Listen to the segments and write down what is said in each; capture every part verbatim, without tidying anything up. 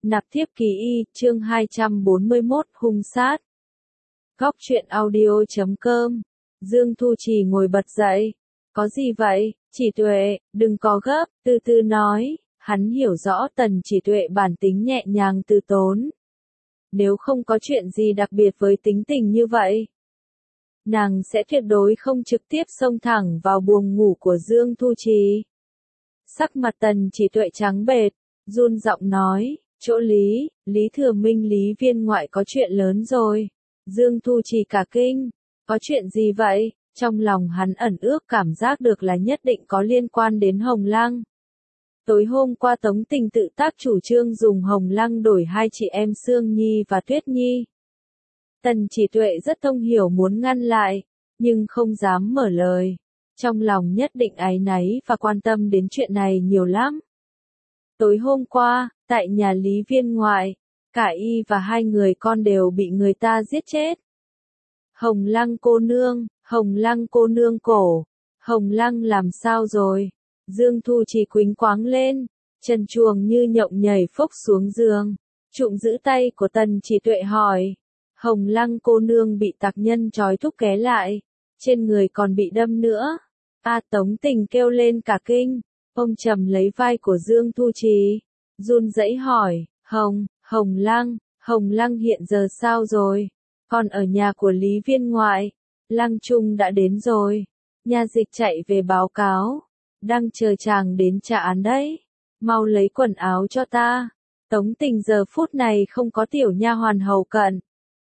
Nạp thiếp ký y, chương hai trăm bốn mươi mốt, hung sát. Góc truyện audio chấm com. Dương Thu Trì ngồi bật dậy. Có gì vậy, Chỉ Tuệ, đừng có gấp, từ từ nói. Hắn hiểu rõ Tần Chỉ Tuệ bản tính nhẹ nhàng từ tốn. Nếu không có chuyện gì đặc biệt với tính tình như vậy, nàng sẽ tuyệt đối không trực tiếp xông thẳng vào buồng ngủ của Dương Thu Trì. Sắc mặt Tần Chỉ Tuệ trắng bệch, run giọng nói, chỗ Lý, Lý Thừa Minh Lý Viên ngoại có chuyện lớn rồi. Dương Thu Trì cả kinh, có chuyện gì vậy? Trong lòng hắn ẩn ước cảm giác được là nhất định có liên quan đến Hồng Lăng. Tối hôm qua Tống Tình tự tác chủ trương dùng Hồng Lăng đổi hai chị em Sương Nhi và Tuyết Nhi. Tần Chỉ Tuệ rất thông hiểu muốn ngăn lại, nhưng không dám mở lời. Trong lòng nhất định áy náy và quan tâm đến chuyện này nhiều lắm. Tối hôm qua, tại nhà Lý Viên ngoại, cả y và hai người con đều bị người ta giết chết. Hồng Lăng cô nương, Hồng Lăng cô nương cổ, Hồng Lăng làm sao rồi? Dương Thu Trì quĩnh quáng lên, chân chuồng như nhộng nhảy phốc xuống giường, trụng giữ tay của Tần Chỉ Tuệ hỏi. Hồng Lăng cô nương bị tặc nhân trói thúc ké lại, trên người còn bị đâm nữa. A Tống Tình kêu lên cả kinh, ông trầm lấy vai của Dương Thu Trì, run rẩy hỏi, Hồng, Hồng Lăng, Hồng Lăng hiện giờ sao rồi? Còn ở nhà của Lý Viên ngoại, Lăng Trung đã đến rồi. Nha dịch chạy về báo cáo, đang chờ chàng đến trả án đấy. Mau lấy quần áo cho ta. Tống Tình giờ phút này không có tiểu nha hoàn hầu cận.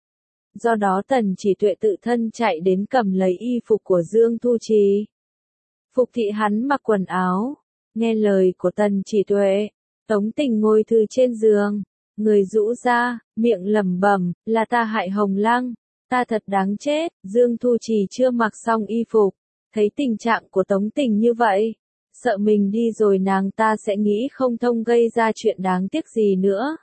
Do đó Tần Chỉ Tuệ tự thân chạy đến cầm lấy y phục của Dương Thu Trì. Phục thị hắn mặc quần áo, nghe lời của Tần Chỉ Tuệ, Tống Tình ngồi thư trên giường, người rũ ra, miệng lẩm bẩm, là ta hại Hồng Lăng, ta thật đáng chết. Dương Thu Trì chưa mặc xong y phục, thấy tình trạng của Tống Tình như vậy, sợ mình đi rồi nàng ta sẽ nghĩ không thông gây ra chuyện đáng tiếc gì nữa.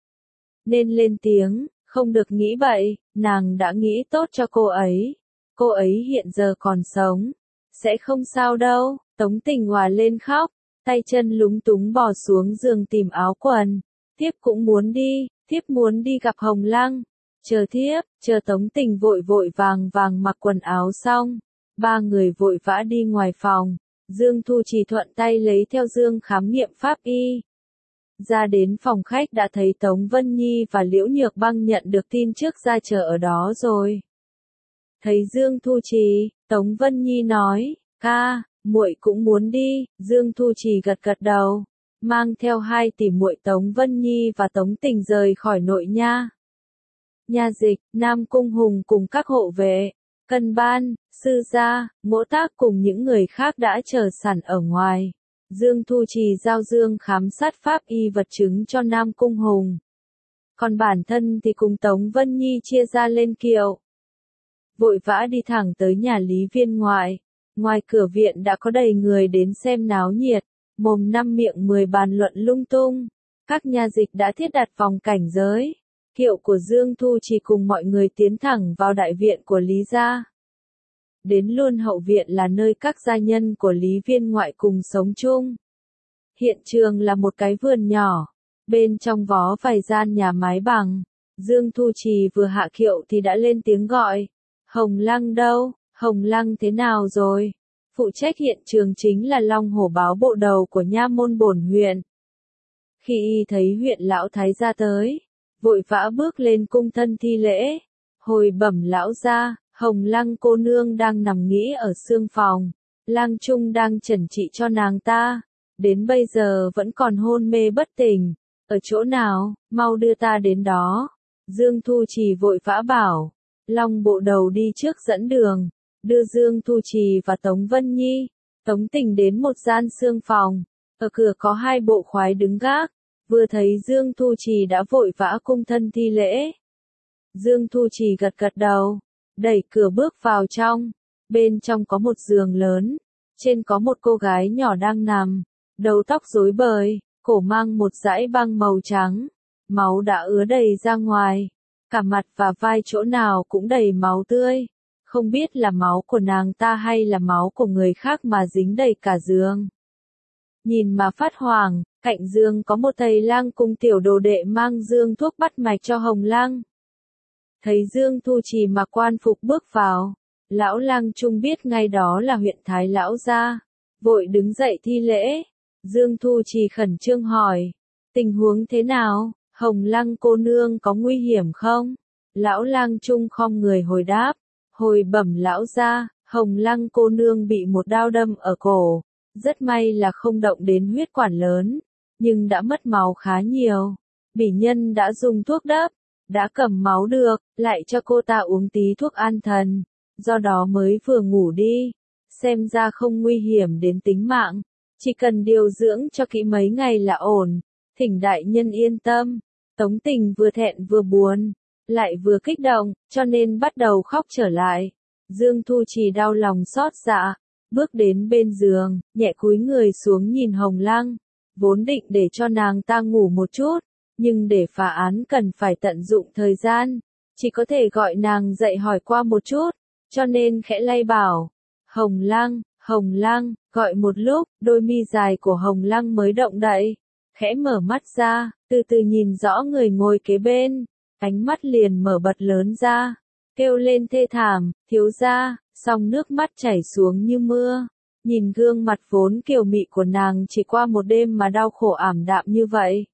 Nên lên tiếng, không được nghĩ bậy, nàng đã nghĩ tốt cho cô ấy, cô ấy hiện giờ còn sống, sẽ không sao đâu. Tống Tình hòa lên khóc, tay chân lúng túng bò xuống giường tìm áo quần. Thiếp cũng muốn đi, thiếp muốn đi gặp Hồng Lăng. Chờ thiếp, chờ Tống Tình vội vội vàng vàng mặc quần áo xong. Ba người vội vã đi ngoài phòng. Dương Thu Trì thuận tay lấy theo Dương khám nghiệm pháp y. Ra đến phòng khách đã thấy Tống Vân Nhi và Liễu Nhược Băng nhận được tin trước ra chờ ở đó rồi. Thấy Dương Thu Trì, Tống Vân Nhi nói, ca, muội cũng muốn đi. Dương Thu Trì gật gật đầu, mang theo hai tỷ muội Tống Vân Nhi và Tống Tình rời khỏi nội nha. Nha dịch, Nam Cung Hùng cùng các hộ vệ, Cân Ban, Sư Gia, Ngỗ Tác cùng những người khác đã chờ sẵn ở ngoài. Dương Thu Trì giao Dương khám sát pháp y vật chứng cho Nam Cung Hùng. Còn bản thân thì cùng Tống Vân Nhi chia ra lên kiệu. Vội vã đi thẳng tới nhà Lý Viên ngoại. Ngoài cửa viện đã có đầy người đến xem náo nhiệt, mồm năm miệng mười bàn luận lung tung. Các nha dịch đã thiết đặt phòng cảnh giới. Kiệu của Dương Thu Trì cùng mọi người tiến thẳng vào đại viện của Lý gia. Đến luôn hậu viện là nơi các gia nhân của Lý Viên ngoại cùng sống chung. Hiện trường là một cái vườn nhỏ, bên trong vó vài gian nhà mái bằng. Dương Thu Trì vừa hạ kiệu thì đã lên tiếng gọi, Hồng Lăng đâu, Hồng Lăng thế nào rồi? Phụ trách hiện trường chính là Long Hổ báo bộ đầu của nha môn bổn huyện. Khi y thấy huyện lão thái gia tới, vội vã bước lên cung thân thi lễ, hồi bẩm lão gia, Hồng Lăng cô nương đang nằm nghỉ ở xương phòng, Lang Trung đang chẩn trị cho nàng ta, đến bây giờ vẫn còn hôn mê bất tỉnh, ở chỗ nào, mau đưa ta đến đó. Dương Thu Trì vội vã bảo, Long bộ đầu đi trước dẫn đường, đưa Dương Thu Trì và Tống Vân Nhi, Tống Tình đến một gian xương phòng, ở cửa có hai bộ khoái đứng gác, vừa thấy Dương Thu Trì đã vội vã cung thân thi lễ. Dương Thu Trì gật gật đầu, đẩy cửa bước vào trong, bên trong có một giường lớn, trên có một cô gái nhỏ đang nằm, đầu tóc rối bời, cổ mang một dải băng màu trắng, máu đã ứa đầy ra ngoài, cả mặt và vai chỗ nào cũng đầy máu tươi, không biết là máu của nàng ta hay là máu của người khác mà dính đầy cả giường. Nhìn mà phát hoảng, Cạnh giường có một thầy lang cùng tiểu đồ đệ mang dương thuốc bắt mạch cho Hồng Lăng. Thấy Dương Thu Trì mặc quan phục bước vào, lão lang trung biết ngay đó là huyện Thái lão gia, vội đứng dậy thi lễ. Dương Thu Trì khẩn trương hỏi, tình huống thế nào, Hồng Lăng cô nương có nguy hiểm không? Lão lang trung khom người hồi đáp, hồi bẩm lão gia, Hồng Lăng cô nương bị một đao đâm ở cổ, rất may là không động đến huyết quản lớn, nhưng đã mất máu khá nhiều. Bỉ nhân đã dùng thuốc đắp, đã cầm máu được, lại cho cô ta uống tí thuốc an thần, do đó mới vừa ngủ đi, xem ra không nguy hiểm đến tính mạng, chỉ cần điều dưỡng cho kỹ mấy ngày là ổn, thỉnh đại nhân yên tâm. Tống Tình vừa thẹn vừa buồn, lại vừa kích động, cho nên bắt đầu khóc trở lại. Dương Thu Trì đau lòng xót dạ, bước đến bên giường, nhẹ cúi người xuống nhìn Hồng Lăng, vốn định để cho nàng ta ngủ một chút, nhưng để phá án cần phải tận dụng thời gian, chỉ có thể gọi nàng dậy hỏi qua một chút, cho nên khẽ lay bảo, Hồng Lăng, Hồng Lăng, gọi một lúc, đôi mi dài của Hồng Lăng mới động đậy, khẽ mở mắt ra, từ từ nhìn rõ người ngồi kế bên, ánh mắt liền mở bật lớn ra, kêu lên thê thảm, thiếu gia, song nước mắt chảy xuống như mưa, nhìn gương mặt vốn kiều mị của nàng chỉ qua một đêm mà đau khổ ảm đạm như vậy.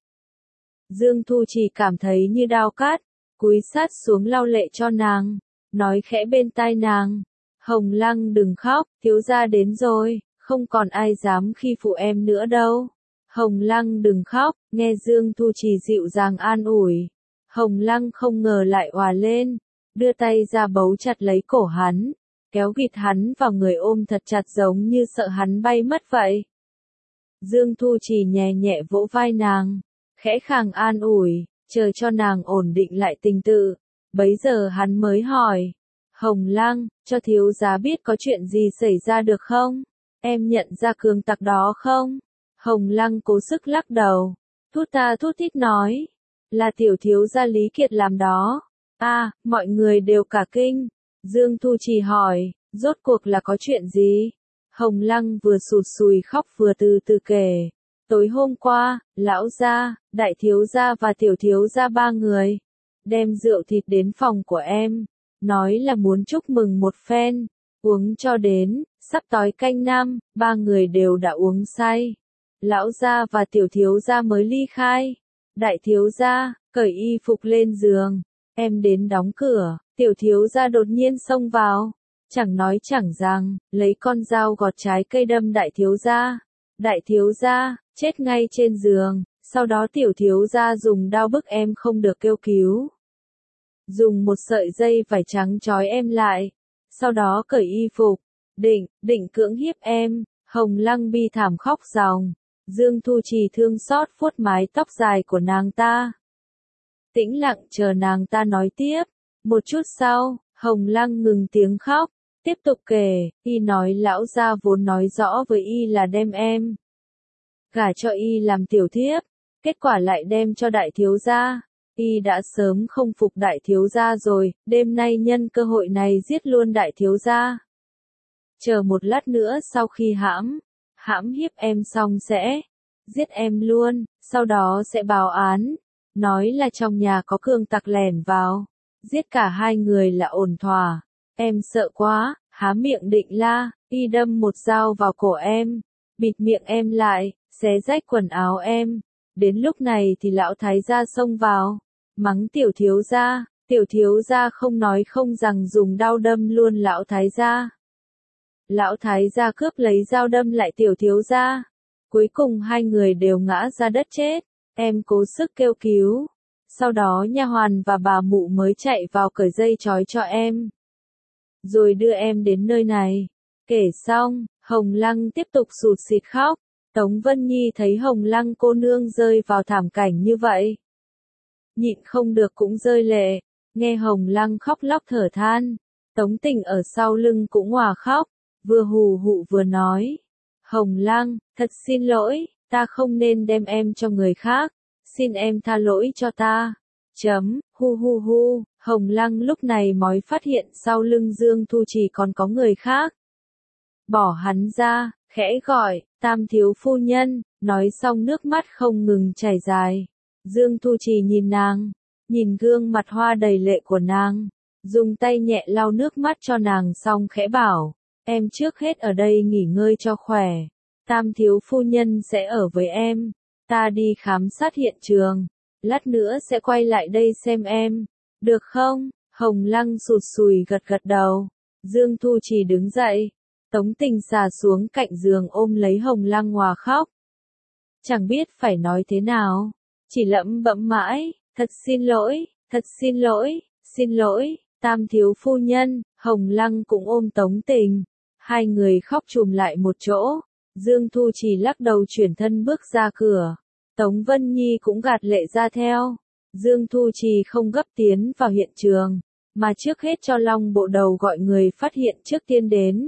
Dương Thu Trì cảm thấy như đao cắt, cúi sát xuống lau lệ cho nàng, nói khẽ bên tai nàng, Hồng Lăng đừng khóc, thiếu gia đến rồi, không còn ai dám khi phụ em nữa đâu. Hồng Lăng đừng khóc, nghe Dương Thu Trì dịu dàng an ủi. Hồng Lăng không ngờ lại òa lên, đưa tay ra bấu chặt lấy cổ hắn, kéo gịt hắn vào người ôm thật chặt giống như sợ hắn bay mất vậy. Dương Thu Trì nhẹ nhẹ vỗ vai nàng, khẽ khàng an ủi, chờ cho nàng ổn định lại tình tự. Bấy giờ hắn mới hỏi, Hồng Lăng, cho thiếu gia biết có chuyện gì xảy ra được không? Em nhận ra cường tặc đó không? Hồng Lăng cố sức lắc đầu, thút ta thút thít nói, là tiểu thiếu gia Lý Kiệt làm đó. A, à, mọi người đều cả kinh. Dương Thu Trì hỏi, rốt cuộc là có chuyện gì? Hồng Lăng vừa sụt sùi khóc vừa từ từ kể. Tối hôm qua, lão gia, đại thiếu gia và tiểu thiếu gia ba người đem rượu thịt đến phòng của em, nói là muốn chúc mừng một phen, uống cho đến sắp tối canh năm, ba người đều đã uống say. Lão gia và tiểu thiếu gia mới ly khai. Đại thiếu gia cởi y phục lên giường, em đến đóng cửa, tiểu thiếu gia đột nhiên xông vào, chẳng nói chẳng rằng, lấy con dao gọt trái cây đâm đại thiếu gia. Đại thiếu gia chết ngay trên giường, sau đó tiểu thiếu gia dùng đao bức em không được kêu cứu. Dùng một sợi dây vải trắng trói em lại, sau đó cởi y phục, định, định cưỡng hiếp em. Hồng Lăng bi thảm khóc ròng, Dương Thu Trì thương xót vuốt mái tóc dài của nàng ta. Tĩnh lặng chờ nàng ta nói tiếp, một chút sau, Hồng Lăng ngừng tiếng khóc, tiếp tục kể, y nói lão gia vốn nói rõ với y là đem em gả cho y làm tiểu thiếp, kết quả lại đem cho đại thiếu gia. Y đã sớm không phục đại thiếu gia rồi, đêm nay nhân cơ hội này giết luôn đại thiếu gia. Chờ một lát nữa sau khi hãm, hãm hiếp em xong sẽ giết em luôn, sau đó sẽ báo án, nói là trong nhà có cường tặc lẻn vào, giết cả hai người là ổn thỏa. Em sợ quá, há miệng định la, y đâm một dao vào cổ em, bịt miệng em lại, xé rách quần áo em. Đến lúc này thì lão thái gia xông vào, mắng tiểu thiếu gia, tiểu thiếu gia không nói không rằng dùng đao đâm luôn lão thái gia. Lão thái gia cướp lấy dao đâm lại tiểu thiếu gia. Cuối cùng hai người đều ngã ra đất chết, em cố sức kêu cứu. Sau đó nha hoàn và bà mụ mới chạy vào cởi dây trói cho em, rồi đưa em đến nơi này. Kể xong, Hồng Lăng tiếp tục sụt sịt khóc. Tống Vân Nhi thấy Hồng Lăng cô nương rơi vào thảm cảnh như vậy, nhịn không được cũng rơi lệ. Nghe Hồng Lăng khóc lóc thở than, Tống Tình ở sau lưng cũng òa khóc, vừa hù hụ vừa nói, Hồng Lăng, thật xin lỗi, ta không nên đem em cho người khác, xin em tha lỗi cho ta. Chấm, hu hu hu, Hồng Lăng lúc này mới phát hiện sau lưng Dương Thu Trì còn có người khác. Bỏ hắn ra, khẽ gọi, Tam thiếu phu nhân, Nói xong nước mắt không ngừng chảy dài. Dương Thu Trì nhìn nàng, nhìn gương mặt hoa đầy lệ của nàng, dùng tay nhẹ lau nước mắt cho nàng xong khẽ bảo, em trước hết ở đây nghỉ ngơi cho khỏe. Tam thiếu phu nhân sẽ ở với em, ta đi khám sát hiện trường, lát nữa sẽ quay lại đây xem em, được không? Hồng Lăng sụt sùi gật gật đầu. Dương Thu Trì đứng dậy, Tống Tình xà xuống cạnh giường ôm lấy Hồng Lăng hòa khóc. Chẳng biết phải nói thế nào, chỉ lẩm bẩm mãi, thật xin lỗi, thật xin lỗi, xin lỗi, Tam thiếu phu nhân. Hồng Lăng cũng ôm Tống Tình, hai người khóc chùm lại một chỗ. Dương Thu Trì lắc đầu chuyển thân bước ra cửa, Tống Vân Nhi cũng gạt lệ ra theo. Dương Thu Trì không gấp tiến vào hiện trường, mà trước hết cho Long Bộ Đầu gọi người phát hiện trước tiên đến.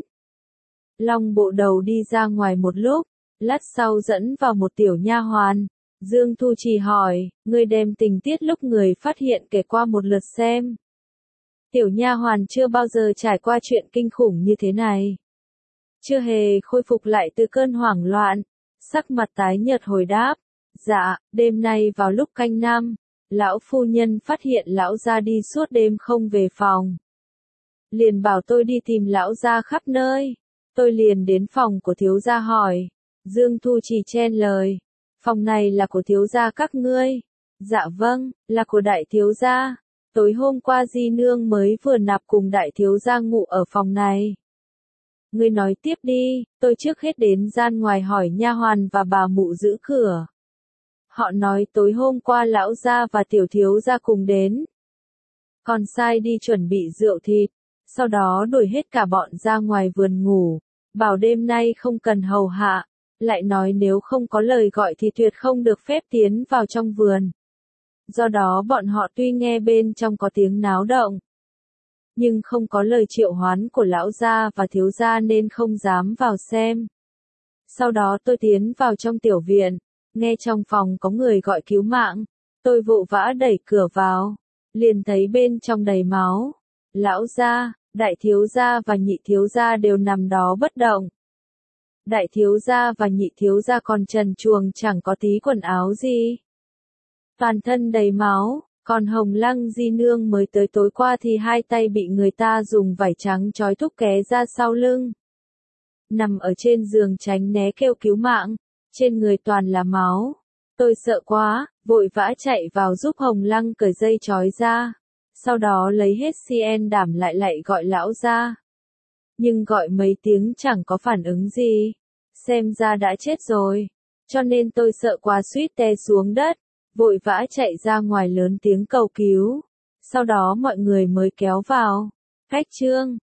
Long Bộ Đầu đi ra ngoài một lúc, lát sau dẫn vào một tiểu nha hoàn. Dương Thu Trì hỏi, ngươi đem tình tiết lúc người phát hiện kể qua một lượt xem. Tiểu nha hoàn chưa bao giờ trải qua chuyện kinh khủng như thế này, chưa hề khôi phục lại từ cơn hoảng loạn, sắc mặt tái nhợt hồi đáp, dạ, đêm nay vào lúc canh năm, lão phu nhân phát hiện lão gia đi suốt đêm không về phòng. Liền bảo tôi đi tìm lão gia khắp nơi, tôi liền đến phòng của thiếu gia hỏi. Dương Thu Trì chen lời, phòng này là của thiếu gia các ngươi? Dạ vâng, là của đại thiếu gia, tối hôm qua di nương mới vừa nạp cùng đại thiếu gia ngủ ở phòng này. Ngươi nói tiếp đi, tôi trước hết đến gian ngoài hỏi nha hoàn và bà mụ giữ cửa. Họ nói tối hôm qua lão gia và tiểu thiếu gia cùng đến. Còn sai đi chuẩn bị rượu thịt, sau đó đuổi hết cả bọn ra ngoài vườn ngủ, bảo đêm nay không cần hầu hạ, lại nói nếu không có lời gọi thì tuyệt không được phép tiến vào trong vườn. Do đó bọn họ tuy nghe bên trong có tiếng náo động, nhưng không có lời triệu hoán của lão gia và thiếu gia nên không dám vào xem. Sau đó tôi tiến vào trong tiểu viện, nghe trong phòng có người gọi cứu mạng, tôi vội vã đẩy cửa vào, liền thấy bên trong đầy máu. Lão gia, đại thiếu gia và nhị thiếu gia đều nằm đó bất động. Đại thiếu gia và nhị thiếu gia còn trần truồng chẳng có tí quần áo gì, toàn thân đầy máu. Còn Hồng Lăng di nương mới tới tối qua thì hai tay bị người ta dùng vải trắng trói thúc ké ra sau lưng, nằm ở trên giường tránh né kêu cứu mạng, trên người toàn là máu. Tôi sợ quá, vội vã chạy vào giúp Hồng Lăng cởi dây trói ra, sau đó lấy hết cien đảm lại lại gọi lão ra. Nhưng gọi mấy tiếng chẳng có phản ứng gì, xem ra đã chết rồi, cho nên tôi sợ quá suýt té xuống đất, vội vã chạy ra ngoài lớn tiếng cầu cứu, sau đó mọi người mới kéo vào. Cách chương